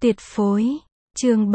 Tuyệt phối. Chương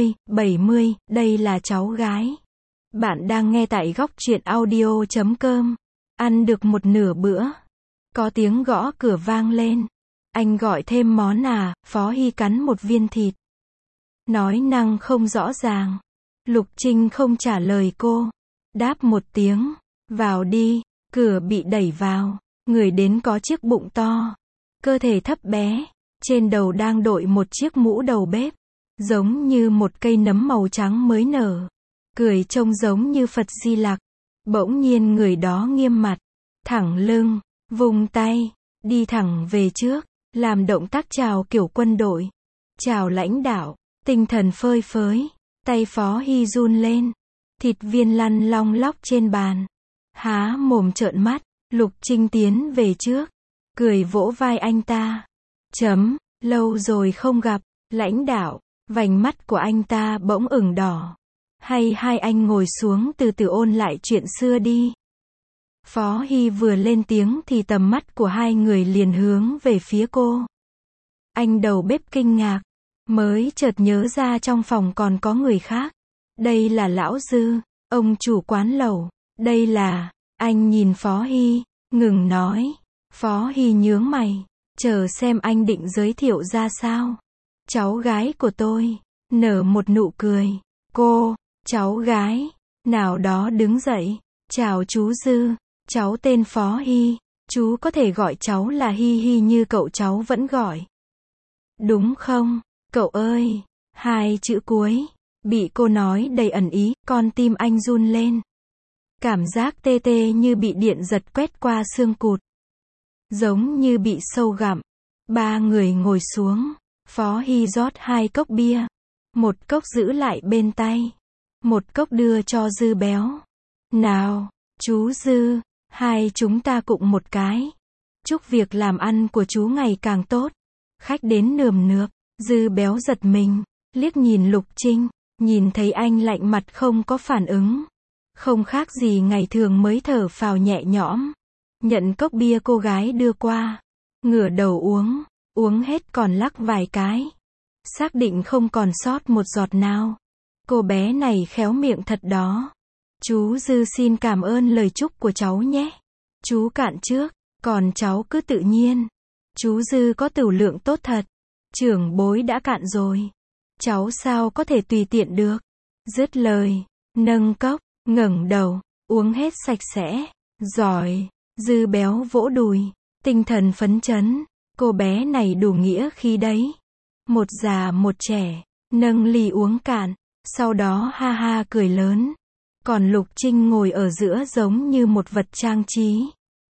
70, đây là cháu gái. Bạn đang nghe tại góc truyện audio.com. Ăn được một nửa bữa. Có tiếng gõ cửa vang lên. Anh gọi thêm món à? Phó Hy cắn một viên thịt. Nói năng không rõ ràng. Lục Trinh không trả lời cô. Đáp một tiếng. Vào đi. Cửa bị đẩy vào. Người đến có chiếc bụng to. Cơ thể thấp bé. Trên đầu đang đội một chiếc mũ đầu bếp. Giống như một cây nấm màu trắng mới nở. Cười trông giống như Phật Di Lặc. Bỗng nhiên người đó nghiêm mặt. Thẳng lưng. Vùng tay. Đi thẳng về trước. Làm động tác chào kiểu quân đội. Chào lãnh đạo. Tinh thần phơi phới. Tay Phó Hy run lên. Thịt viên lăn long lóc trên bàn. Há mồm trợn mắt. Lục Trinh tiến về trước. Cười vỗ vai anh ta. Lâu rồi không gặp. Lãnh đạo. Vành mắt của anh ta bỗng ửng đỏ. Hay hai anh ngồi xuống từ từ ôn lại chuyện xưa đi. Phó Hy vừa lên tiếng thì tầm mắt của hai người liền hướng về phía cô. Anh đầu bếp kinh ngạc. Mới chợt nhớ ra trong phòng còn có người khác. Đây là Lão Dư, ông chủ quán lẩu. Đây là... Anh nhìn Phó Hy, ngừng nói. Phó Hy nhướng mày. Chờ xem anh định giới thiệu ra sao. Cháu gái của tôi. Nở một nụ cười. Cô, cháu gái. Nào đó đứng dậy. Chào chú Dư. Cháu tên Phó Hy. Chú có thể gọi cháu là Hy Hy như cậu cháu vẫn gọi. Đúng không, cậu ơi? Hai chữ cuối. Bị cô nói đầy ẩn ý, con tim anh run lên. Cảm giác tê tê như bị điện giật quét qua xương cụt. Giống như bị sâu gặm. Ba người ngồi xuống. Phó Hy rót 2 cốc bia. Một cốc giữ lại bên tay. Một cốc đưa cho Dư béo. Nào, chú Dư, hai chúng ta cụng một cái. Chúc việc làm ăn của chú ngày càng tốt. Khách đến nườm nượp. Dư béo giật mình. Liếc nhìn Lục Trinh. Nhìn thấy anh lạnh mặt không có phản ứng. Không khác gì ngày thường mới thở phào nhẹ nhõm. Nhận cốc bia cô gái đưa qua. Ngửa đầu uống. Uống hết còn lắc vài cái. Xác định không còn sót một giọt nào. Cô bé này khéo miệng thật đó. Chú Dư xin cảm ơn lời chúc của cháu nhé. Chú cạn trước, còn cháu cứ tự nhiên. Chú Dư có tửu lượng tốt thật. Trưởng bối đã cạn rồi. Cháu sao có thể tùy tiện được. Dứt lời, nâng cốc, ngẩng đầu, uống hết sạch sẽ. Giỏi. Dư béo vỗ đùi. Tinh thần phấn chấn. Cô bé này đủ nghĩa khí đấy. Một già một trẻ. Nâng ly uống cạn. Sau đó ha ha cười lớn. Còn Lục Trinh ngồi ở giữa giống như một vật trang trí.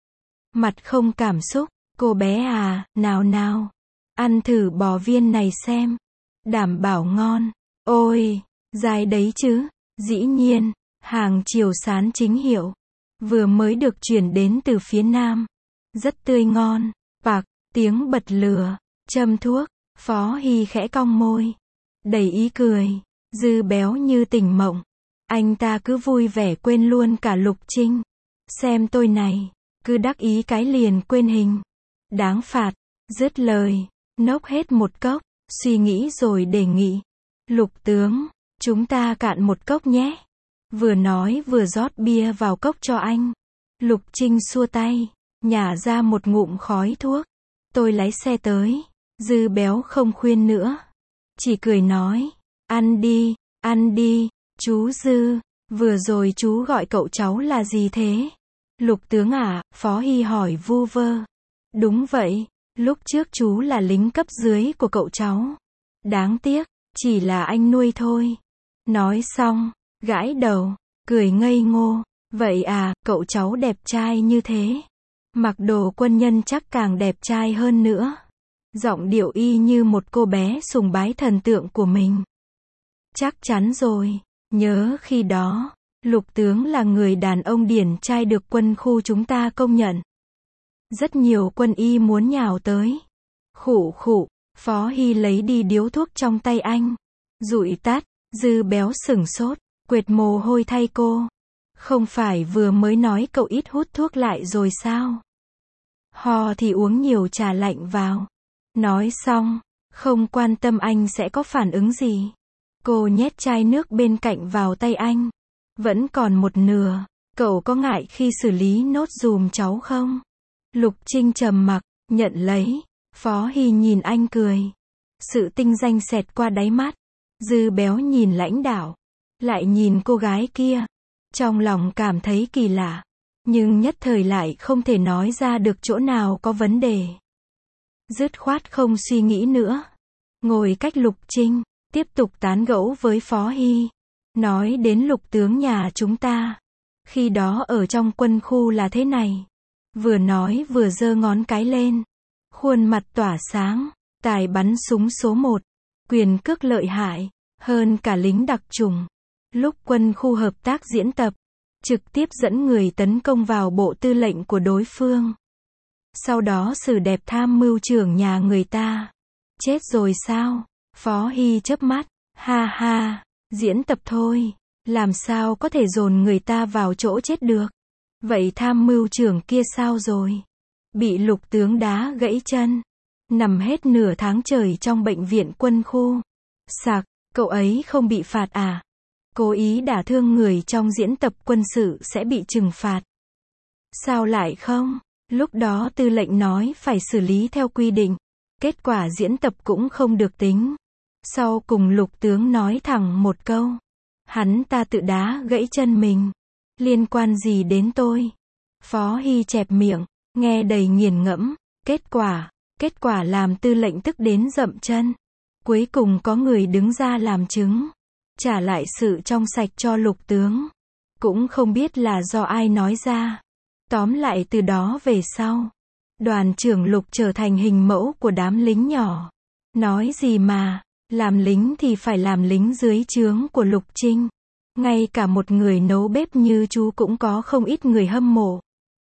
Mặt không cảm xúc. Cô bé à, nào. Ăn thử bò viên này xem. Đảm bảo ngon. Ôi, dai đấy chứ. Dĩ nhiên, hàng chiều sán chính hiệu. Vừa mới được chuyển đến từ phía Nam. Rất tươi ngon. Bạc, tiếng bật lửa. Châm thuốc. Phó Hy khẽ cong môi. Đầy ý cười. Dư béo như tỉnh mộng. Anh ta cứ vui vẻ quên luôn cả Lục Trinh. Xem tôi này. Cứ đắc ý cái liền quên hình. Đáng phạt. Dứt lời. Nốc hết một cốc. Suy nghĩ rồi đề nghị. Lục tướng. Chúng ta cạn một cốc nhé. Vừa nói vừa rót bia vào cốc cho anh. Lục Trinh xua tay. Nhả ra một ngụm khói thuốc. Tôi lái xe tới. Dư béo không khuyên nữa. Chỉ cười nói. Ăn đi, chú Dư. Vừa rồi chú gọi cậu cháu là gì thế? Lục tướng à? Phó Hy hỏi vu vơ. Đúng vậy. Lúc trước chú là lính cấp dưới của cậu cháu. Đáng tiếc, chỉ là anh nuôi thôi. Nói xong, gãi đầu, cười ngây ngô. Vậy à, cậu cháu đẹp trai như thế. Mặc đồ quân nhân chắc càng đẹp trai hơn nữa. Giọng điệu y như một cô bé sùng bái thần tượng của mình. Chắc chắn rồi. Nhớ khi đó, Lục tướng là người đàn ông điển trai được quân khu chúng ta công nhận. Rất nhiều quân y muốn nhào tới. Khụ, Phó Hy lấy đi điếu thuốc trong tay anh. Dụi tắt. Dư béo sửng sốt. Quệt mồ hôi thay cô. Không phải vừa mới nói cậu ít hút thuốc lại rồi sao? Ho thì uống nhiều trà lạnh vào. Nói xong, Không quan tâm anh sẽ có phản ứng gì. Cô nhét chai nước bên cạnh vào tay anh. Vẫn còn một nửa. Cậu có ngại khi xử lý nốt giùm cháu không? Lục Trinh trầm mặc, nhận lấy. Phó Hy nhìn anh cười. Sự tinh danh xẹt qua đáy mắt. Dư Béo nhìn lãnh đạo. Lại nhìn cô gái kia. Trong lòng cảm thấy kỳ lạ. Nhưng nhất thời lại không thể nói ra được chỗ nào có vấn đề. Dứt khoát không suy nghĩ nữa. Ngồi cách Lục Trinh. Tiếp tục tán gẫu với Phó Hy. Nói đến Lục tướng nhà chúng ta. Khi đó ở trong quân khu là thế này. Vừa nói vừa giơ ngón cái lên. Khuôn mặt tỏa sáng. Tài bắn súng số 1. Quyền cước lợi hại. Hơn cả lính đặc chủng. Lúc quân khu hợp tác diễn tập. Trực tiếp dẫn người tấn công vào bộ tư lệnh của đối phương. Sau đó xử đẹp tham mưu trưởng nhà người ta. Chết rồi sao? Phó Hy chớp mắt. Ha ha. Diễn tập thôi. Làm sao có thể dồn người ta vào chỗ chết được? Vậy tham mưu trưởng kia sao rồi? Bị Lục tướng đá gãy chân. Nằm hết nửa tháng trời trong bệnh viện quân khu. Sặc, cậu ấy không bị phạt à? Cố ý đả thương người trong diễn tập quân sự sẽ bị trừng phạt. Sao lại không? Lúc đó tư lệnh nói phải xử lý theo quy định. Kết quả diễn tập cũng không được tính. Sau cùng Lục tướng nói thẳng một câu. Hắn ta tự đá gãy chân mình. Liên quan gì đến tôi? Phó Hy chẹp miệng, nghe đầy nghiền ngẫm. Kết quả làm tư lệnh tức đến dậm chân. Cuối cùng có người đứng ra làm chứng. Trả lại sự trong sạch cho Lục tướng. Cũng không biết là do ai nói ra. Tóm lại từ đó về sau. Đoàn trưởng Lục trở thành hình mẫu của đám lính nhỏ. Nói gì mà, làm lính thì phải làm lính dưới trướng của Lục Trinh. Ngay cả một người nấu bếp như chú cũng có không ít người hâm mộ.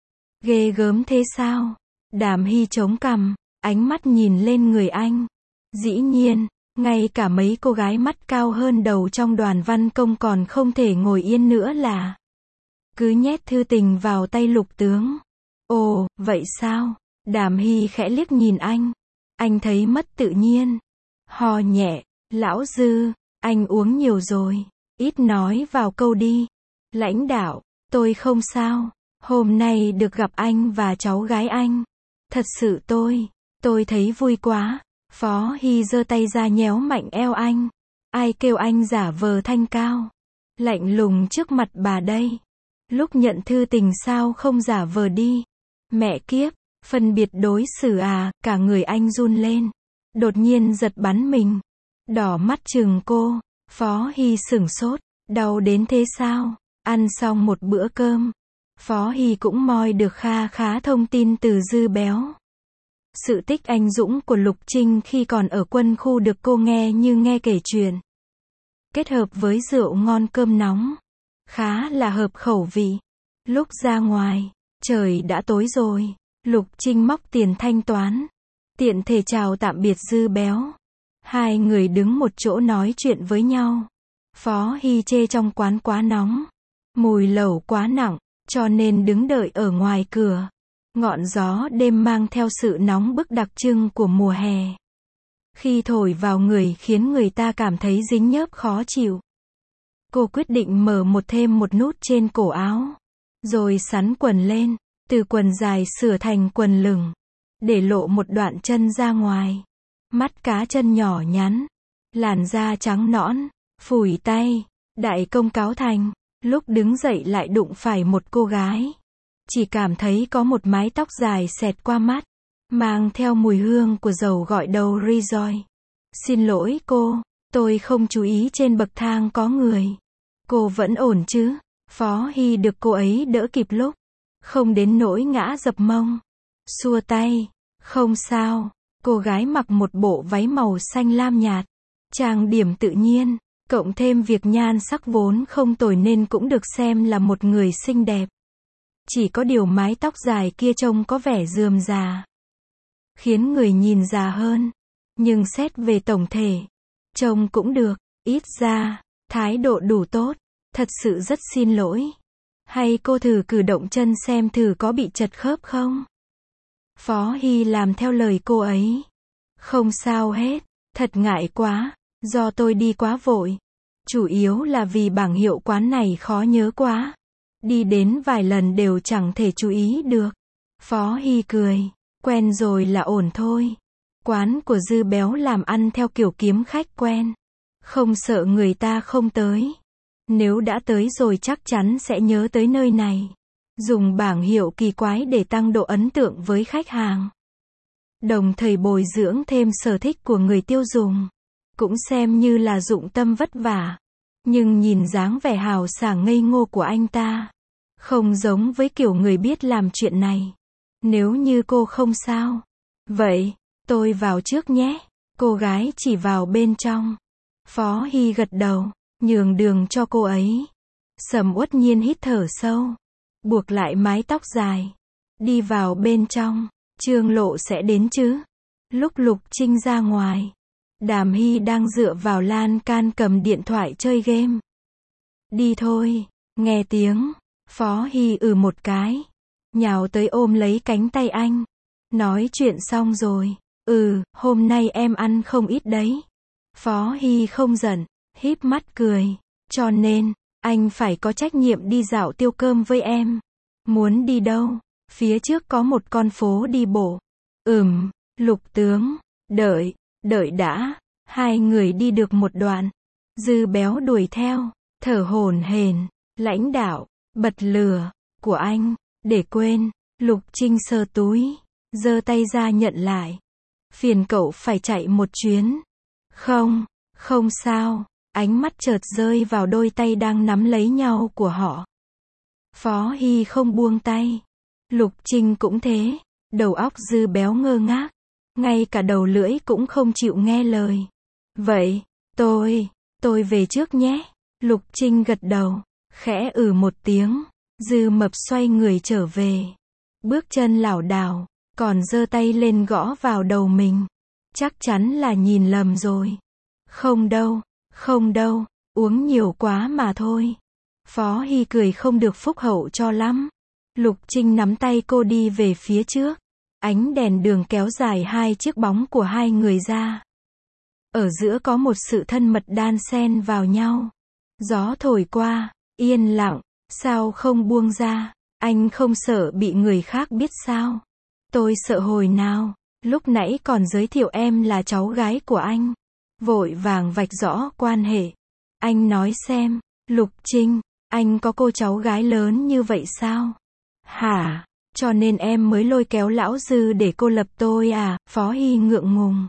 Ghê gớm thế sao? Đàm Hy chống cằm, ánh mắt nhìn lên người anh. Dĩ nhiên, ngay cả mấy cô gái mắt cao hơn đầu trong đoàn văn công còn không thể ngồi yên nữa là. Cứ nhét thư tình vào tay Lục tướng. Ồ, vậy sao? Đàm Hy khẽ liếc nhìn anh. Anh thấy mất tự nhiên. Ho nhẹ, lão Dư, anh uống nhiều rồi. Ít nói vào câu đi. Lãnh đạo, tôi không sao. Hôm nay được gặp anh và cháu gái anh. Thật sự tôi thấy vui quá. Phó Hy giơ tay ra nhéo mạnh eo anh. Ai kêu anh giả vờ thanh cao. Lạnh lùng trước mặt bà đây. Lúc nhận thư tình sao không giả vờ đi. Mẹ kiếp, phân biệt đối xử à, cả người anh run lên. Đột nhiên giật bắn mình. Đỏ mắt chừng cô. Phó Hy sửng sốt. Đau đến thế sao? Ăn xong một bữa cơm. Phó Hy cũng moi được kha khá thông tin từ Dư Béo. Sự tích anh dũng của Lục Trinh khi còn ở quân khu được cô nghe như nghe kể chuyện. Kết hợp với rượu ngon cơm nóng. Khá là hợp khẩu vị. Lúc ra ngoài, trời đã tối rồi. Lục Trinh móc tiền thanh toán. Tiện thể chào tạm biệt Dư Béo. Hai người đứng một chỗ nói chuyện với nhau. Phó Hy chê trong quán quá nóng. Mùi lẩu quá nặng, cho nên đứng đợi ở ngoài cửa. Ngọn gió đêm mang theo sự nóng bức đặc trưng của mùa hè. Khi thổi vào người khiến người ta cảm thấy dính nhớp khó chịu. Cô quyết định mở thêm một nút trên cổ áo. Rồi xắn quần lên, từ quần dài sửa thành quần lửng. Để lộ một đoạn chân ra ngoài. Mắt cá chân nhỏ nhắn. Làn da trắng nõn. Phủi tay. Đại công cáo thành. Lúc đứng dậy lại đụng phải một cô gái. Chỉ cảm thấy có một mái tóc dài xẹt qua mắt. Mang theo mùi hương của dầu gội đầu Rejoice. Xin lỗi cô, tôi không chú ý trên bậc thang có người. Cô vẫn ổn chứ? Phó Hy được cô ấy đỡ kịp lúc. Không đến nỗi ngã dập mông. Xua tay. Không sao. Cô gái mặc một bộ váy màu xanh lam nhạt. Trang điểm tự nhiên. Cộng thêm việc nhan sắc vốn không tồi nên cũng được xem là một người xinh đẹp. Chỉ có điều mái tóc dài kia trông có vẻ rườm rà. Khiến người nhìn già hơn. Nhưng xét về tổng thể. Trông cũng được. Ít ra, thái độ đủ tốt. Thật sự rất xin lỗi. Hay cô thử cử động chân xem thử có bị chật khớp không? Phó Hy làm theo lời cô ấy. Không sao hết. Thật ngại quá, do tôi đi quá vội. Chủ yếu là vì bảng hiệu quán này khó nhớ quá. Đi đến vài lần đều chẳng thể chú ý được. Phó Hy cười. Quen rồi là ổn thôi. Quán của Dư Béo làm ăn theo kiểu kiếm khách quen. Không sợ người ta không tới. Nếu đã tới rồi chắc chắn sẽ nhớ tới nơi này. Dùng bảng hiệu kỳ quái để tăng độ ấn tượng với khách hàng. Đồng thời bồi dưỡng thêm sở thích của người tiêu dùng. Cũng xem như là dụng tâm vất vả. Nhưng nhìn dáng vẻ hào sảng ngây ngô của anh ta. Không giống với kiểu người biết làm chuyện này. Nếu như cô không sao. Vậy, tôi vào trước nhé. Cô gái chỉ vào bên trong. Phó Hy gật đầu, nhường đường cho cô ấy. Sầm Uất Nhiên hít thở sâu. Buộc lại mái tóc dài. Đi vào bên trong. Trương Lộ sẽ đến chứ? Lúc Lục Trinh ra ngoài. Đàm Hy đang dựa vào lan can cầm điện thoại chơi game. Đi thôi. Nghe tiếng. Phó Hy một cái. Nhào tới ôm lấy cánh tay anh. Nói chuyện xong rồi. Hôm nay em ăn không ít đấy. Phó Hy không giận. Híp mắt cười. Cho nên, anh phải có trách nhiệm đi dạo tiêu cơm với em. Muốn đi đâu? Phía trước có một con phố đi bộ. Lục tướng. Đợi đã. Hai người đi được một đoạn. Dư Béo đuổi theo. Thở hổn hển. Lãnh đạo. Bật lửa. Của anh. Để quên. Lục Trinh sờ túi. Giơ tay ra nhận lại. Phiền cậu phải chạy một chuyến. Không sao. Ánh mắt chợt rơi vào đôi tay đang nắm lấy nhau của họ. Phó Hy không buông tay. Lục Trinh cũng thế. Đầu óc Dư Béo ngơ ngác. Ngay cả đầu lưỡi cũng không chịu nghe lời. Vậy, tôi về trước nhé. Lục Trinh gật đầu. Khẽ một tiếng. Dư Mập xoay người trở về. Bước chân lảo đảo. Còn giơ tay lên gõ vào đầu mình. Chắc chắn là nhìn lầm rồi. Không đâu. Uống nhiều quá mà thôi. Phó Hy cười không được phúc hậu cho lắm. Lục Trinh nắm tay cô đi về phía trước. Ánh đèn đường kéo dài hai chiếc bóng của hai người ra. Ở giữa có một sự thân mật đan xen vào nhau. Gió thổi qua, yên lặng. Sao không buông ra? Anh không sợ bị người khác biết sao? Tôi sợ hồi nào, lúc nãy còn giới thiệu em là cháu gái của anh. Vội vàng vạch rõ quan hệ. Anh nói xem, Lục Trinh, anh có cô cháu gái lớn như vậy sao? Hả? Cho nên em mới lôi kéo lão Dư để cô lập tôi à? Phó Hy ngượng ngùng.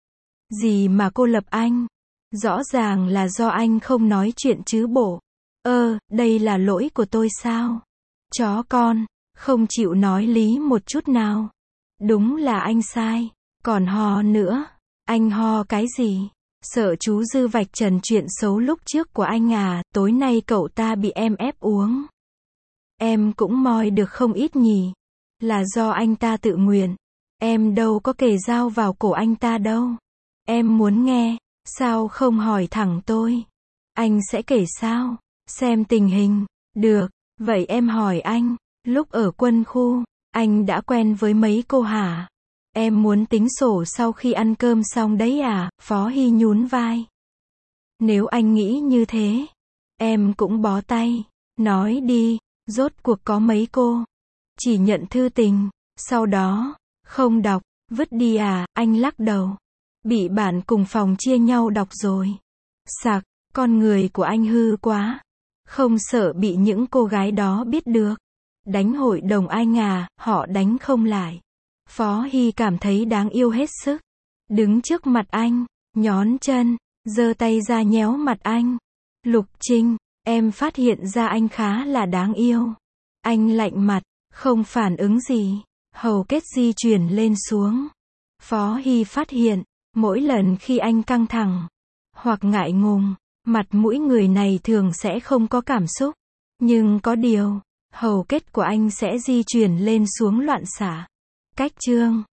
Gì mà cô lập anh? Rõ ràng là do anh không nói chuyện chứ bộ. Đây là lỗi của tôi sao? Chó con, không chịu nói lý một chút nào. Đúng là anh sai. Còn ho nữa. Anh ho cái gì? Sợ chú Dư vạch trần chuyện xấu lúc trước của anh à? Tối nay cậu ta bị em ép uống. Em cũng moi được không ít nhỉ? Là do anh ta tự nguyện. Em đâu có kề dao vào cổ anh ta đâu. Em muốn nghe. Sao không hỏi thẳng tôi? Anh sẽ kể sao? Xem tình hình. Được. Vậy em hỏi anh. Lúc ở quân khu, anh đã quen với mấy cô hả? Em muốn tính sổ sau khi ăn cơm xong đấy à? Phó Hy nhún vai. Nếu anh nghĩ như thế, em cũng bó tay. Nói đi, rốt cuộc có mấy cô? Chỉ nhận thư tình, sau đó, không đọc, vứt đi à? Anh lắc đầu. Bị bạn cùng phòng chia nhau đọc rồi. Sặc, con người của anh hư quá. Không sợ bị những cô gái đó biết được. Đánh hội đồng anh à? Họ đánh không lại. Phó Hy cảm thấy đáng yêu hết sức. Đứng trước mặt anh, nhón chân, giơ tay ra nhéo mặt anh. Lục Trinh, em phát hiện ra anh khá là đáng yêu. Anh lạnh mặt, không phản ứng gì. Hầu kết di chuyển lên xuống. Phó Hy phát hiện, mỗi lần khi anh căng thẳng, hoặc ngại ngùng, mặt mũi người này thường sẽ không có cảm xúc. Nhưng có điều, hầu kết của anh sẽ di chuyển lên xuống loạn xạ. Cách chương